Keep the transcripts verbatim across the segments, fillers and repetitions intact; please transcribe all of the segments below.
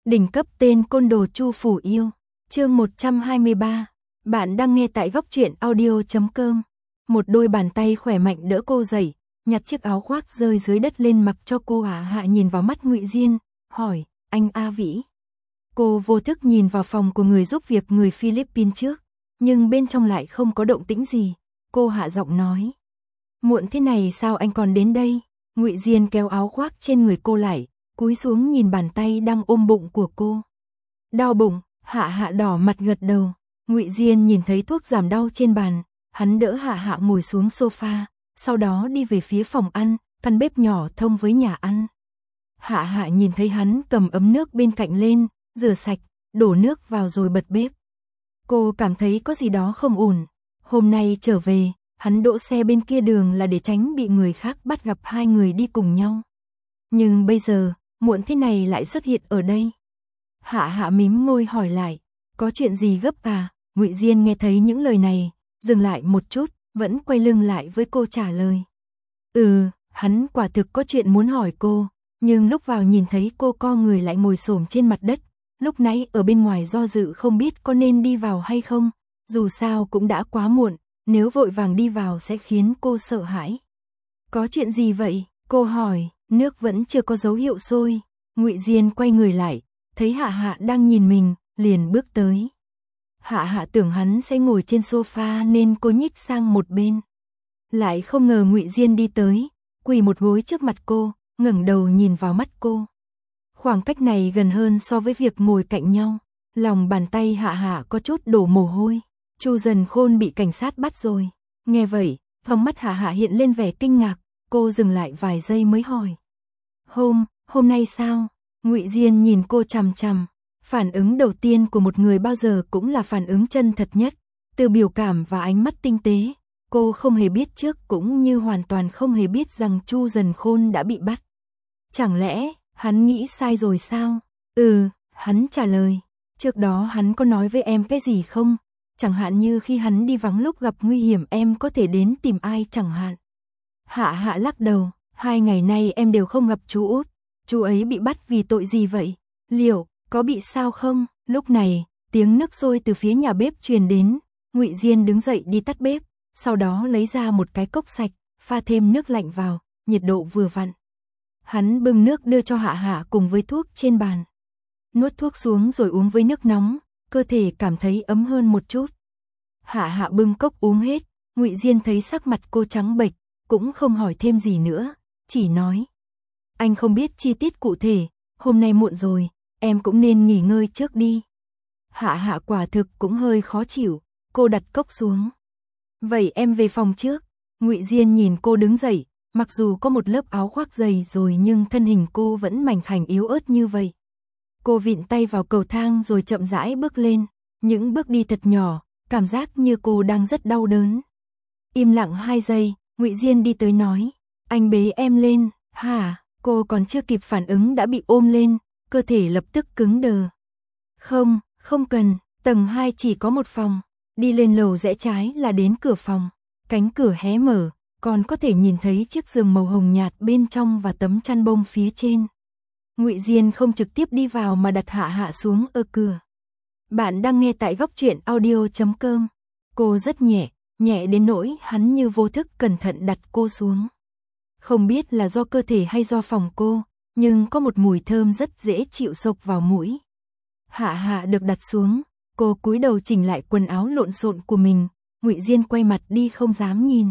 Đỉnh cấp tên côn đồ Chu Phủ Yêu, chương một trăm hai mươi ba. Bạn đang nghe tại góc truyện audio chấm com. Một đôi bàn tay khỏe mạnh đỡ cô dậy, nhặt chiếc áo khoác rơi dưới đất lên mặc cho cô. Hạ Hạ nhìn vào mắt Ngụy Diên, hỏi, anh A Vĩ. Cô vô thức nhìn vào phòng của người giúp việc người Philippines trước, nhưng bên trong lại không có động tĩnh gì. Cô hạ giọng nói, muộn thế này sao anh còn đến đây? Ngụy Diên kéo áo khoác trên người cô lại, cúi xuống nhìn bàn tay đang ôm bụng của cô. Đau bụng? Hạ Hạ đỏ mặt gật đầu. Ngụy Diên nhìn thấy thuốc giảm đau trên bàn, hắn đỡ Hạ Hạ ngồi xuống sofa, sau đó đi về phía phòng ăn, căn bếp nhỏ thông với nhà ăn. Hạ Hạ nhìn thấy hắn cầm ấm nước bên cạnh lên, rửa sạch, đổ nước vào rồi bật bếp. Cô cảm thấy có gì đó không ổn. Hôm nay trở về, hắn đỗ xe bên kia đường là để tránh bị người khác bắt gặp hai người đi cùng nhau. Nhưng bây giờ, muộn thế này lại xuất hiện ở đây. Hạ Hạ mím môi hỏi lại, có chuyện gì gấp à? Ngụy Diên nghe thấy những lời này, dừng lại một chút, vẫn quay lưng lại với cô trả lời. Ừ, hắn quả thực có chuyện muốn hỏi cô, nhưng lúc vào nhìn thấy cô co người lại ngồi xổm trên mặt đất, lúc nãy ở bên ngoài do dự không biết có nên đi vào hay không, dù sao cũng đã quá muộn, nếu vội vàng đi vào sẽ khiến cô sợ hãi. Có chuyện gì vậy? Cô hỏi, nước vẫn chưa có dấu hiệu sôi. Ngụy Diên quay người lại, thấy Hạ Hạ đang nhìn mình, liền bước tới. Hạ Hạ tưởng hắn sẽ ngồi trên sofa nên cô nhích sang một bên. Lại không ngờ Ngụy Diên đi tới, quỳ một gối trước mặt cô, ngẩng đầu nhìn vào mắt cô. Khoảng cách này gần hơn so với việc ngồi cạnh nhau, lòng bàn tay Hạ Hạ có chút đổ mồ hôi. Chu Dần Khôn bị cảnh sát bắt rồi. Nghe vậy, trong mắt Hạ Hạ hiện lên vẻ kinh ngạc, cô dừng lại vài giây mới hỏi. Hôm, hôm nay sao? Ngụy Diên nhìn cô chằm chằm, phản ứng đầu tiên của một người bao giờ cũng là phản ứng chân thật nhất, từ biểu cảm và ánh mắt tinh tế. Cô không hề biết trước cũng như hoàn toàn không hề biết rằng Chu Dần Khôn đã bị bắt. Chẳng lẽ, hắn nghĩ sai rồi sao? Ừ, hắn trả lời. Trước đó hắn có nói với em cái gì không? Chẳng hạn như khi hắn đi vắng lúc gặp nguy hiểm em có thể đến tìm ai chẳng hạn. Hạ Hạ lắc đầu, hai ngày nay em đều không gặp chú Út. Chú ấy bị bắt vì tội gì vậy? Liệu có bị sao không? Lúc này, tiếng nước sôi từ phía nhà bếp truyền đến. Ngụy Diên đứng dậy đi tắt bếp, sau đó lấy ra một cái cốc sạch, pha thêm nước lạnh vào, nhiệt độ vừa vặn. Hắn bưng nước đưa cho Hạ Hạ cùng với thuốc trên bàn. Nuốt thuốc xuống rồi uống với nước nóng, cơ thể cảm thấy ấm hơn một chút. Hạ Hạ bưng cốc uống hết, Ngụy Diên thấy sắc mặt cô trắng bệch, cũng không hỏi thêm gì nữa, chỉ nói. Anh không biết chi tiết cụ thể, hôm nay muộn rồi, em cũng nên nghỉ ngơi trước đi. Hạ Hạ quả thực cũng hơi khó chịu, cô đặt cốc xuống. Vậy em về phòng trước. Ngụy Diên nhìn cô đứng dậy, mặc dù có một lớp áo khoác dày rồi nhưng thân hình cô vẫn mảnh khảnh yếu ớt như vậy. Cô vịn tay vào cầu thang rồi chậm rãi bước lên, những bước đi thật nhỏ, cảm giác như cô đang rất đau đớn. Im lặng hai giây, Ngụy Diên đi tới nói, anh bế em lên. Hả? Cô còn chưa kịp phản ứng đã bị ôm lên, cơ thể lập tức cứng đờ. Không, không cần, tầng hai chỉ có một phòng, đi lên lầu rẽ trái là đến cửa phòng, cánh cửa hé mở, còn có thể nhìn thấy chiếc giường màu hồng nhạt bên trong và tấm chăn bông phía trên. Ngụy Diên không trực tiếp đi vào mà đặt Hạ Hạ xuống ở cửa. Bạn đang nghe tại góc truyện audio chấm com. Cô rất nhẹ, nhẹ đến nỗi hắn như vô thức cẩn thận đặt cô xuống. Không biết là do cơ thể hay do phòng cô, nhưng có một mùi thơm rất dễ chịu xộc vào mũi. Hạ Hạ được đặt xuống, cô cúi đầu chỉnh lại quần áo lộn xộn của mình, Ngụy Diên quay mặt đi không dám nhìn.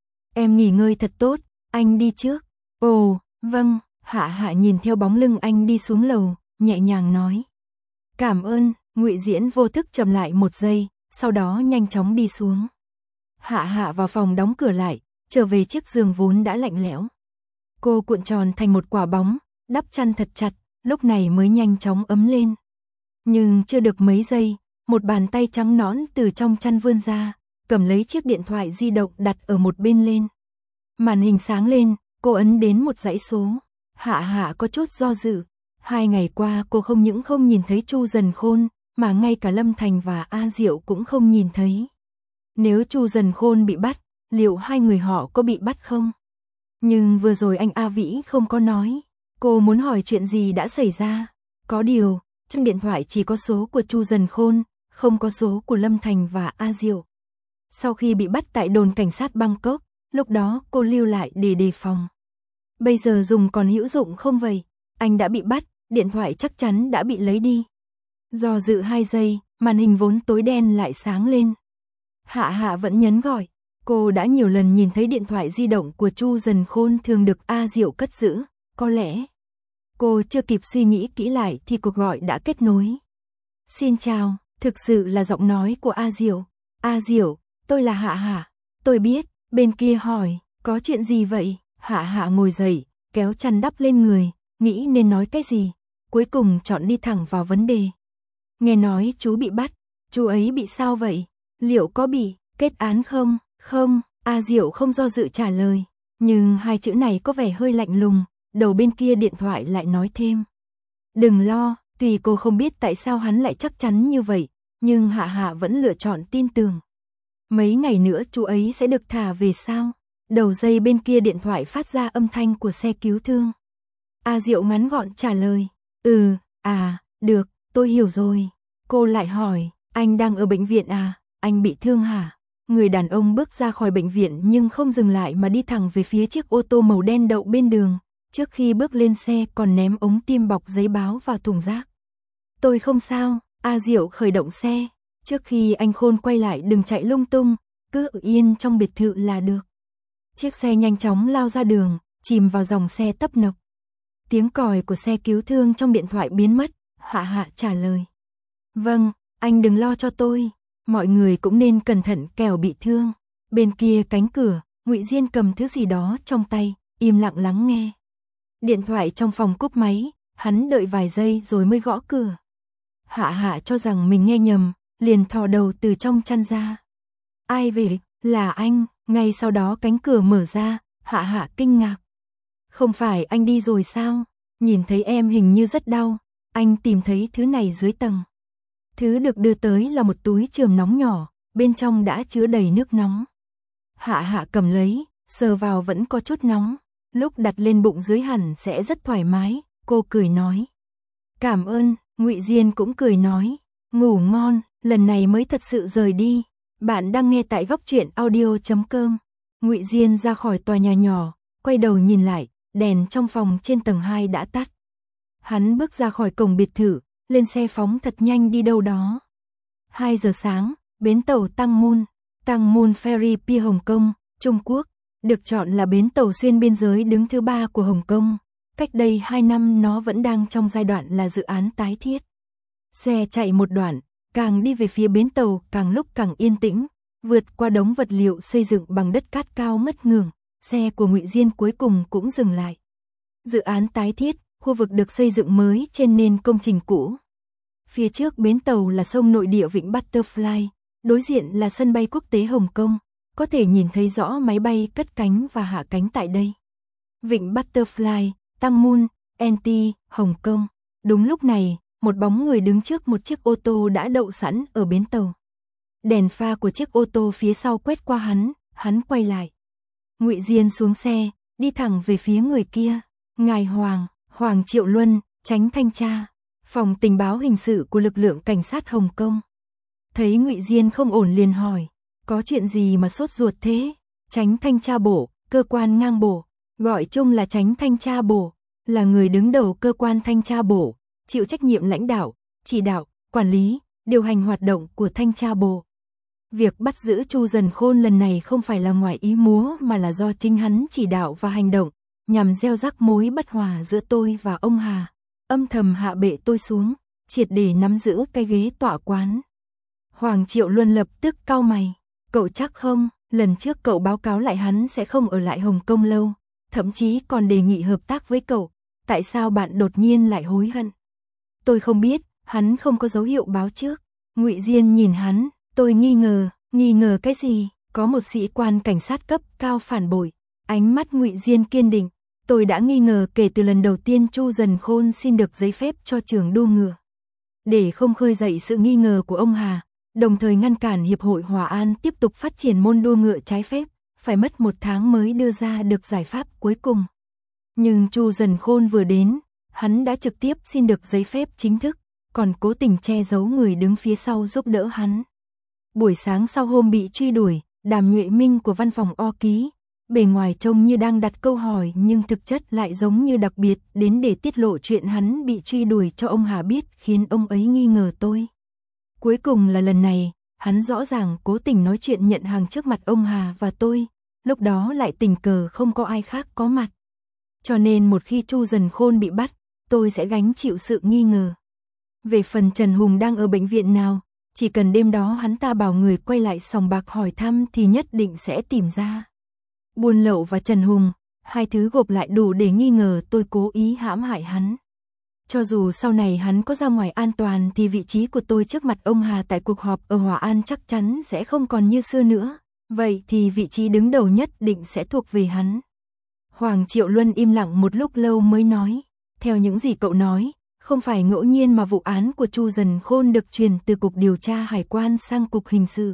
Em nghỉ ngơi thật tốt, anh đi trước. Ồ, vâng. Hạ Hạ nhìn theo bóng lưng anh đi xuống lầu, nhẹ nhàng nói. Cảm ơn. Ngụy Diên vô thức chậm lại một giây, sau đó nhanh chóng đi xuống. Hạ Hạ vào phòng đóng cửa lại, trở về chiếc giường vốn đã lạnh lẽo. Cô cuộn tròn thành một quả bóng, đắp chăn thật chặt, lúc này mới nhanh chóng ấm lên. Nhưng chưa được mấy giây, một bàn tay trắng nõn từ trong chăn vươn ra, cầm lấy chiếc điện thoại di động đặt ở một bên lên. Màn hình sáng lên, cô ấn đến một dãy số. Hạ Hạ có chút do dự. Hai ngày qua cô không những không nhìn thấy Chu Dần Khôn, mà ngay cả Lâm Thành và A Diệu cũng không nhìn thấy. Nếu Chu Dần Khôn bị bắt, liệu hai người họ có bị bắt không? Nhưng vừa rồi anh A Vĩ không có nói. Cô muốn hỏi chuyện gì đã xảy ra. Có điều, Trong điện thoại chỉ có số của Chu Dần Khôn, không có số của Lâm Thành và A Diệu. Sau khi bị bắt tại đồn cảnh sát Bangkok, lúc đó cô lưu lại để đề phòng. Bây giờ dùng còn hữu dụng không vậy? Anh đã bị bắt, điện thoại chắc chắn đã bị lấy đi. Do dự hai giây, màn hình vốn tối đen lại sáng lên. Hạ Hạ vẫn nhấn gọi. Cô đã nhiều lần nhìn thấy điện thoại di động của Chu Dần Khôn thường được A Diệu cất giữ, có lẽ. Cô chưa kịp suy nghĩ kỹ lại thì cuộc gọi đã kết nối. Xin chào, thực sự là giọng nói của A Diệu. A Diệu, tôi là Hạ Hạ. Tôi biết, bên kia hỏi, có chuyện gì vậy? Hạ Hạ ngồi dậy, kéo chăn đắp lên người, nghĩ nên nói cái gì. Cuối cùng chọn đi thẳng vào vấn đề. Nghe nói chú bị bắt, chú ấy bị sao vậy? Liệu có bị kết án không? Không, A Diệu không do dự trả lời. Nhưng hai chữ này có vẻ hơi lạnh lùng, đầu bên kia điện thoại lại nói thêm. Đừng lo, tuy cô không biết tại sao hắn lại chắc chắn như vậy, nhưng Hạ Hạ vẫn lựa chọn tin tưởng. Mấy ngày nữa chú ấy sẽ được thả về sao? Đầu dây bên kia điện thoại phát ra âm thanh của xe cứu thương. A Diệu ngắn gọn trả lời. Ừ, à, được, tôi hiểu rồi. Cô lại hỏi, anh đang ở bệnh viện à? Anh bị thương hả? Người đàn ông bước ra khỏi bệnh viện nhưng không dừng lại mà đi thẳng về phía chiếc ô tô màu đen đậu bên đường. Trước khi bước lên xe còn ném ống tiêm bọc giấy báo vào thùng rác. Tôi không sao, A Diệu khởi động xe. Trước khi anh Khôn quay lại đừng chạy lung tung, cứ ở yên trong biệt thự là được. Chiếc xe nhanh chóng lao ra đường, chìm vào dòng xe tấp nập. Tiếng còi của xe cứu thương trong điện thoại biến mất, Hạ Hạ trả lời. Vâng, anh đừng lo cho tôi, mọi người cũng nên cẩn thận kẻo bị thương. Bên kia cánh cửa, Ngụy Diên cầm thứ gì đó trong tay, im lặng lắng nghe. Điện thoại trong phòng cúp máy, hắn đợi vài giây rồi mới gõ cửa. Hạ Hạ cho rằng mình nghe nhầm, liền thò đầu từ trong chăn ra. Ai về? Là anh. Ngay sau đó cánh cửa mở ra, Hạ Hạ kinh ngạc. Không phải anh đi rồi sao? Nhìn thấy em hình như rất đau, anh tìm thấy thứ này dưới tầng. Thứ được đưa tới là một túi chườm nóng nhỏ, bên trong đã chứa đầy nước nóng. Hạ Hạ cầm lấy, sờ vào vẫn có chút nóng, lúc đặt lên bụng dưới hẳn sẽ rất thoải mái, cô cười nói. Cảm ơn, Ngụy Diên cũng cười nói, ngủ ngon, lần này mới thật sự rời đi. Bạn đang nghe tại góc truyện audio chấm com. Ngụy Diên ra khỏi tòa nhà nhỏ, quay đầu nhìn lại, đèn trong phòng trên tầng hai đã tắt. Hắn bước ra khỏi cổng biệt thự, lên xe phóng thật nhanh đi đâu đó. hai giờ sáng, bến tàu Tăng Mun, Tăng Mun Ferry Pier Hồng Kông, Trung Quốc, được chọn là bến tàu xuyên biên giới đứng thứ ba của Hồng Kông. Cách đây hai năm nó vẫn đang trong giai đoạn là dự án tái thiết. Xe chạy một đoạn, càng đi về phía bến tàu càng lúc càng yên tĩnh, vượt qua đống vật liệu xây dựng bằng đất cát cao ngất ngường, xe của Ngụy Diên cuối cùng cũng dừng lại. Dự án tái thiết, khu vực được xây dựng mới trên nền công trình cũ. Phía trước bến tàu là sông nội địa Vịnh Butterfly, đối diện là sân bay quốc tế Hồng Kông, có thể nhìn thấy rõ máy bay cất cánh và hạ cánh tại đây. Vịnh Butterfly, Tăng Mun, en tê, Hồng Kông. Đúng lúc này, một bóng người đứng trước một chiếc ô tô đã đậu sẵn ở bến tàu. Đèn pha của chiếc ô tô phía sau quét qua hắn, hắn quay lại. Ngụy Diên xuống xe, đi thẳng về phía người kia. Ngài Hoàng, Hoàng Triệu Luân, Chánh thanh tra, phòng tình báo hình sự của lực lượng cảnh sát Hồng Kông. Thấy Ngụy Diên không ổn liền hỏi, có chuyện gì mà sốt ruột thế? Chánh thanh tra bộ, cơ quan ngang bộ, gọi chung là Chánh thanh tra bộ, là người đứng đầu cơ quan thanh tra bộ, chịu trách nhiệm lãnh đạo, chỉ đạo, quản lý, điều hành hoạt động của thanh tra bộ. Việc bắt giữ Chu Dần Khôn lần này không phải là ngoài ý múa mà là do chính hắn chỉ đạo và hành động, nhằm gieo rắc mối bất hòa giữa tôi và ông Hà, âm thầm hạ bệ tôi xuống, triệt để nắm giữ cái ghế tọa quán. Hoàng Triệu Luân lập tức cau mày, cậu chắc không, lần trước cậu báo cáo lại hắn sẽ không ở lại Hồng Kông lâu, thậm chí còn đề nghị hợp tác với cậu, tại sao bạn đột nhiên lại hối hận? Tôi không biết, hắn không có dấu hiệu báo trước. Ngụy Diên nhìn hắn, tôi nghi ngờ, nghi ngờ cái gì? Có một sĩ quan cảnh sát cấp cao phản bội. Ánh mắt Ngụy Diên kiên định, tôi đã nghi ngờ kể từ lần đầu tiên Chu Dần Khôn xin được giấy phép cho trường đua ngựa. Để không khơi dậy sự nghi ngờ của ông Hà, đồng thời ngăn cản Hiệp hội Hòa An tiếp tục phát triển môn đua ngựa trái phép, phải mất một tháng mới đưa ra được giải pháp cuối cùng. Nhưng Chu Dần Khôn vừa đến, hắn đã trực tiếp xin được giấy phép chính thức, còn cố tình che giấu người đứng phía sau giúp đỡ hắn. Buổi sáng sau hôm bị truy đuổi, Đàm Nhuệ Minh của văn phòng O Ký, bề ngoài trông như đang đặt câu hỏi nhưng thực chất lại giống như đặc biệt đến để tiết lộ chuyện hắn bị truy đuổi cho ông Hà biết, khiến ông ấy nghi ngờ tôi. Cuối cùng là lần này, hắn rõ ràng cố tình nói chuyện nhận hàng trước mặt ông Hà và tôi, lúc đó lại tình cờ không có ai khác có mặt. Cho nên một khi Chu Dần Khôn bị bắt, tôi sẽ gánh chịu sự nghi ngờ. Về phần Trần Hùng đang ở bệnh viện nào, chỉ cần đêm đó hắn ta bảo người quay lại sòng bạc hỏi thăm thì nhất định sẽ tìm ra. Buôn lậu và Trần Hùng, hai thứ gộp lại đủ để nghi ngờ tôi cố ý hãm hại hắn. Cho dù sau này hắn có ra ngoài an toàn thì vị trí của tôi trước mặt ông Hà tại cuộc họp ở Hòa An chắc chắn sẽ không còn như xưa nữa. Vậy thì vị trí đứng đầu nhất định sẽ thuộc về hắn. Hoàng Triệu Luân im lặng một lúc lâu mới nói. Theo những gì cậu nói, không phải ngẫu nhiên mà vụ án của Chu Dần Khôn được truyền từ Cục Điều tra Hải quan sang Cục Hình sự.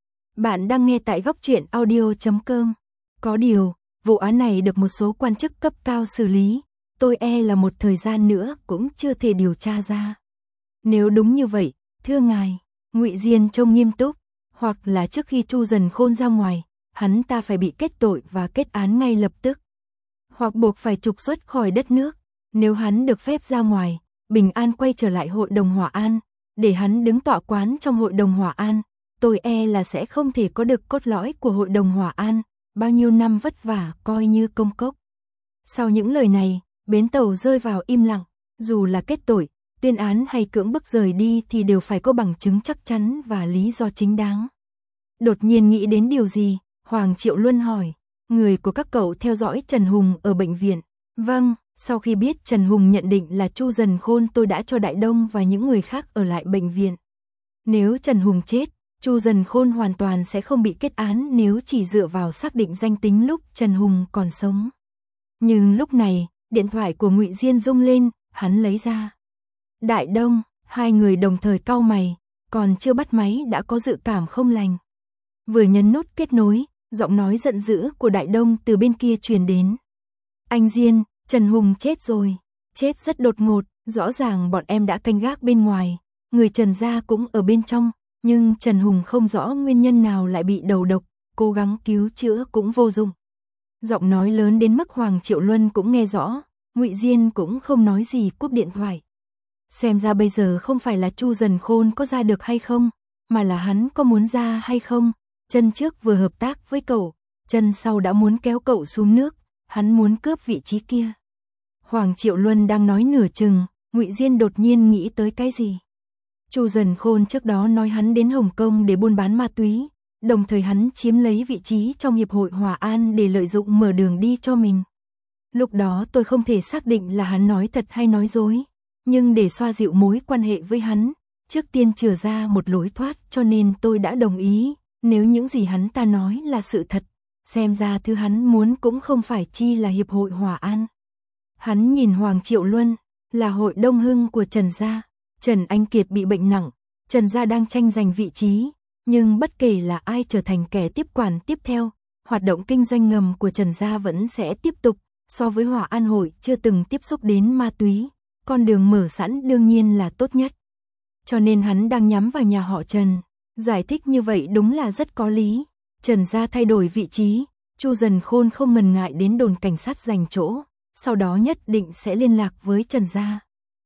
Bạn đang nghe tại góc truyện audio chấm com. Có điều, vụ án này được một số quan chức cấp cao xử lý. Tôi e là một thời gian nữa cũng chưa thể điều tra ra. Nếu đúng như vậy, thưa ngài, Ngụy Diên trông nghiêm túc, hoặc là trước khi Chu Dần Khôn ra ngoài, hắn ta phải bị kết tội và kết án ngay lập tức, hoặc buộc phải trục xuất khỏi đất nước. Nếu hắn được phép ra ngoài, bình an quay trở lại Hội đồng Hòa An, để hắn đứng tọa quán trong Hội đồng Hòa An, tôi e là sẽ không thể có được cốt lõi của Hội đồng Hòa An, bao nhiêu năm vất vả coi như công cốc. Sau những lời này, bến tàu rơi vào im lặng, dù là kết tội, tuyên án hay cưỡng bức rời đi thì đều phải có bằng chứng chắc chắn và lý do chính đáng. Đột nhiên nghĩ đến điều gì, Hoàng Triệu Luân hỏi, người của các cậu theo dõi Trần Hùng ở bệnh viện. Vâng, sau khi biết Trần Hùng nhận định là Chu Dần Khôn, tôi đã cho Đại Đông và những người khác ở lại bệnh viện. Nếu Trần Hùng chết, Chu Dần Khôn hoàn toàn sẽ không bị kết án nếu chỉ dựa vào xác định danh tính lúc Trần Hùng còn sống. Nhưng lúc này, điện thoại của Ngụy Diên rung lên, hắn lấy ra. Đại Đông, hai người đồng thời cau mày, còn chưa bắt máy đã có dự cảm không lành. Vừa nhấn nút kết nối, giọng nói giận dữ của Đại Đông từ bên kia truyền đến. Anh Diên, Trần Hùng chết rồi, chết rất đột ngột, rõ ràng bọn em đã canh gác bên ngoài, người Trần gia cũng ở bên trong, nhưng Trần Hùng không rõ nguyên nhân nào lại bị đầu độc, cố gắng cứu chữa cũng vô dụng. Giọng nói lớn đến mức Hoàng Triệu Luân cũng nghe rõ, Ngụy Diên cũng không nói gì cúp điện thoại. Xem ra bây giờ không phải là Chu Dần Khôn có ra được hay không, mà là hắn có muốn ra hay không. Chân trước vừa hợp tác với cậu, chân sau đã muốn kéo cậu xuống nước, hắn muốn cướp vị trí kia. Hoàng Triệu Luân đang nói nửa chừng, Ngụy Diên đột nhiên nghĩ tới cái gì. Chu Dần Khôn trước đó nói hắn đến Hồng Kông để buôn bán ma túy, đồng thời hắn chiếm lấy vị trí trong Hiệp hội Hòa An để lợi dụng mở đường đi cho mình. Lúc đó tôi không thể xác định là hắn nói thật hay nói dối, nhưng để xoa dịu mối quan hệ với hắn, trước tiên chừa ra một lối thoát, cho nên tôi đã đồng ý, nếu những gì hắn ta nói là sự thật, xem ra thứ hắn muốn cũng không phải chi là Hiệp hội Hòa An. Hắn nhìn Hoàng Triệu Luân, là hội Đông Hưng của Trần gia, Trần Anh Kiệt bị bệnh nặng, Trần gia đang tranh giành vị trí, nhưng bất kể là ai trở thành kẻ tiếp quản tiếp theo, hoạt động kinh doanh ngầm của Trần gia vẫn sẽ tiếp tục. So với Hòa An hội chưa từng tiếp xúc đến ma túy, con đường mở sẵn đương nhiên là tốt nhất. Cho nên hắn đang nhắm vào nhà họ Trần. Giải thích như vậy đúng là rất có lý. Trần gia thay đổi vị trí, Chu Dần Khôn không ngần ngại đến đồn cảnh sát giành chỗ, sau đó nhất định sẽ liên lạc với Trần gia.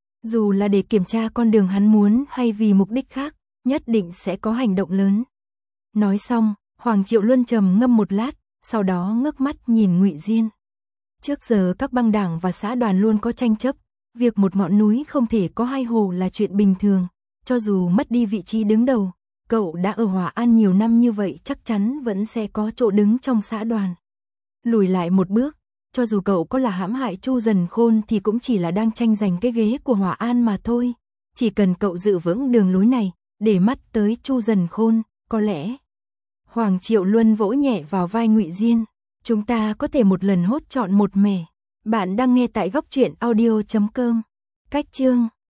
Dù là để kiểm tra con đường hắn muốn hay vì mục đích khác, nhất định sẽ có hành động lớn. Nói xong, Hoàng Triệu Luân trầm ngâm một lát, sau đó ngước mắt nhìn Ngụy Diên. Trước giờ các băng đảng và xã đoàn luôn có tranh chấp, việc một ngọn núi không thể có hai hồ là chuyện bình thường, cho dù mất đi vị trí đứng đầu, cậu đã ở Hòa An nhiều năm như vậy chắc chắn vẫn sẽ có chỗ đứng trong xã đoàn. Lùi lại một bước, cho dù cậu có là hãm hại Chu Dần Khôn thì cũng chỉ là đang tranh giành cái ghế của Hòa An mà thôi, chỉ cần cậu giữ vững đường lối này, để mắt tới Chu Dần Khôn, có lẽ. Hoàng Triệu Luân vỗ nhẹ vào vai Ngụy Diên. Chúng ta có thể một lần hốt trọn một mẻ. Bạn đang nghe tại góc truyện audio chấm com. Cách chương